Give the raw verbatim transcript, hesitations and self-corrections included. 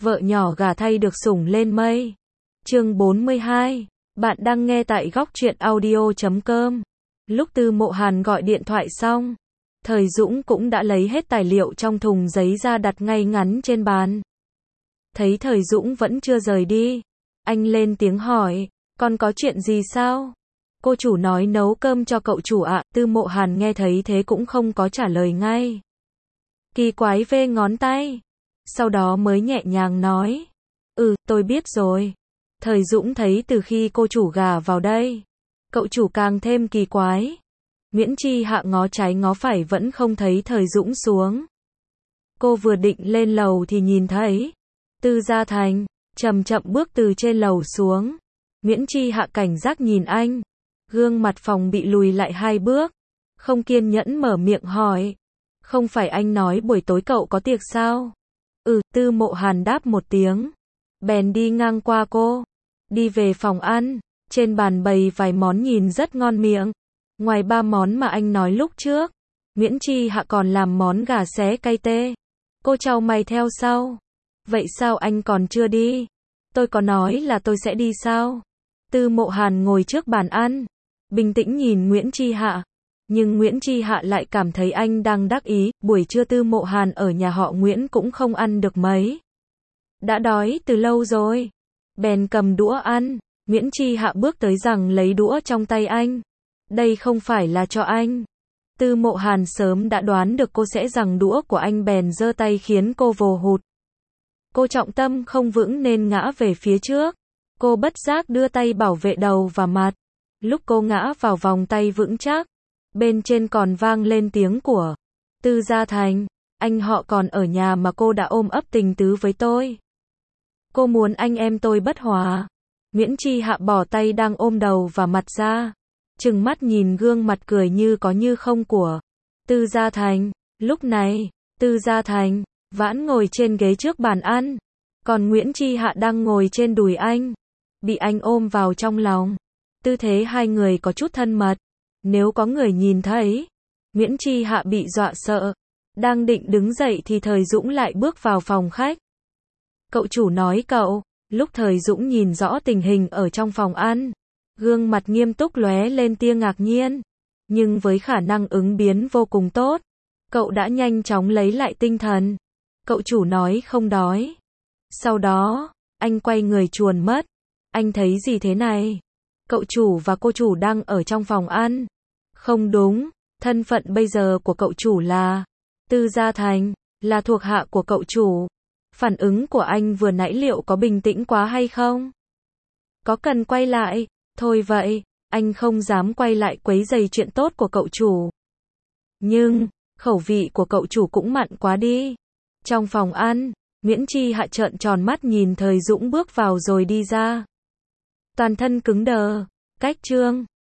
vợ nhỏ gả thay được sủng lên mây. Chương bốn mươi hai. Bạn đang nghe tại góc truyện audio chấm com. Lúc Tư Mộ Hàn gọi điện thoại xong, Thời Dũng cũng đã lấy hết tài liệu trong thùng giấy ra đặt ngay ngắn trên bàn. Thấy Thời Dũng vẫn chưa rời đi, anh lên tiếng hỏi, con có chuyện gì sao? Cô chủ nói nấu cơm cho cậu chủ ạ. Tư Mộ Hàn nghe thấy thế cũng không có trả lời ngay. Kỳ quái vê ngón tay, sau đó mới nhẹ nhàng nói, ừ, tôi biết rồi. Thời Dũng thấy từ khi cô chủ gả vào đây, cậu chủ càng thêm kỳ quái. Nguyễn Chi Hạ ngó trái ngó phải vẫn không thấy Thời Dũng xuống. Cô vừa định lên lầu thì nhìn thấy Tư Gia Thành chậm chậm bước từ trên lầu xuống. Nguyễn Chi Hạ cảnh giác nhìn anh, gương mặt phòng bị lùi lại hai bước, không kiên nhẫn mở miệng hỏi, không phải anh nói buổi tối cậu có tiệc sao? Ừ, Tư Mộ Hàn đáp một tiếng, bèn đi ngang qua cô, đi về phòng ăn. Trên bàn bày vài món nhìn rất ngon miệng. Ngoài ba món mà anh nói lúc trước, Nguyễn Chi Hạ còn làm món gà xé cay tê. Cô chau mày theo sau. Vậy sao anh còn chưa đi? Tôi có nói là tôi sẽ đi sao? Tư Mộ Hàn ngồi trước bàn ăn, bình tĩnh nhìn Nguyễn Chi Hạ. Nhưng Nguyễn Chi Hạ lại cảm thấy anh đang đắc ý. Buổi trưa Tư Mộ Hàn ở nhà họ Nguyễn cũng không ăn được mấy. Đã đói từ lâu rồi. Bèn cầm đũa ăn. Nguyễn Chi Hạ bước tới rằng lấy đũa trong tay anh. Đây không phải là cho anh. Tư Mộ Hàn sớm đã đoán được cô sẽ giằng đũa của anh bèn giơ tay khiến cô vồ hụt. Cô trọng tâm không vững nên ngã về phía trước. Cô bất giác đưa tay bảo vệ đầu và mặt. Lúc cô ngã vào vòng tay vững chắc, bên trên còn vang lên tiếng của Tư Gia Thành. Anh họ còn ở nhà mà cô đã ôm ấp tình tứ với tôi. Cô muốn anh em tôi bất hòa. Nguyễn Chi Hạ bỏ tay đang ôm đầu và mặt ra, trừng mắt nhìn gương mặt cười như có như không của Tư Gia Thành. Lúc này, Tư Gia Thành vãn ngồi trên ghế trước bàn ăn, còn Nguyễn Chi Hạ đang ngồi trên đùi anh, bị anh ôm vào trong lòng. Tư thế hai người có chút thân mật. Nếu có người nhìn thấy, Nguyễn Chi Hạ bị dọa sợ. Đang định đứng dậy thì Thời Dũng lại bước vào phòng khách. Cậu chủ nói cậu. Lúc Thời Dũng nhìn rõ tình hình ở trong phòng ăn, gương mặt nghiêm túc lóe lên tia ngạc nhiên. Nhưng với khả năng ứng biến vô cùng tốt, cậu đã nhanh chóng lấy lại tinh thần. Cậu chủ nói không đói. Sau đó, anh quay người chuồn mất. Anh thấy gì thế này? Cậu chủ và cô chủ đang ở trong phòng ăn. Không đúng, thân phận bây giờ của cậu chủ là Tư Gia Thành, là thuộc hạ của cậu chủ. Phản ứng của anh vừa nãy liệu có bình tĩnh quá hay không? Có cần quay lại? Thôi vậy, anh không dám quay lại quấy rầy chuyện tốt của cậu chủ. Nhưng, khẩu vị của cậu chủ cũng mặn quá đi. Trong phòng ăn, Nguyễn Chi Hạ trợn tròn mắt nhìn Thời Dũng bước vào rồi đi ra. Toàn thân cứng đờ, cách trương,